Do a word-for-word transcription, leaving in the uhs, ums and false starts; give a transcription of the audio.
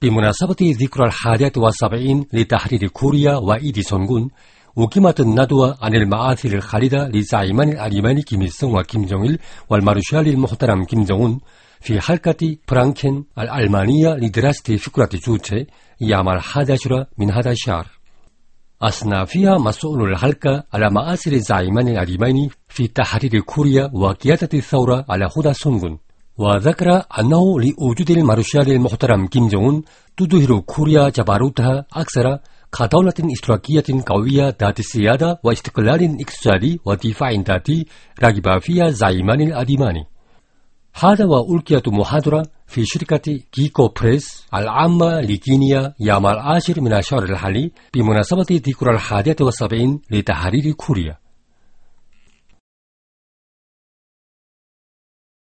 بمناسبة ذكرى الحادية والسبعين لتحرير كوريا وإيديسون군 أقيمت الندوة عن المآثر الخالدة لزعيمان الألمان كيم إل سung وكيم جونغ إل والمارشال المحترم كيم جونغ أون في حلقة فرانكن الألمانية لدراسة فكرة جوتشي يعمل الحادي عشر من هذا الشهر. أثنى فيها مسؤول الحلقة على مآثر الزعيمان الألمان في تحرير كوريا وقيادة الثورة على هدى سونغون، وذكر أنه لوجود المارشال المحترم كيم جونغ أون تظهر كوريا جبروتها أكثر كدولة اشتراكية قوية ذات سيادة واستقلال اقتصادي ودفاع ذاتي رغب فيها زعيمان الألمان. هذا وألقيت محاضرة في شركة كيكو بريس العامة لكينيا يوم العاشر من الشهر الحالي بمناسبة ذكرى الحادية والسبعين لتحرير كوريا.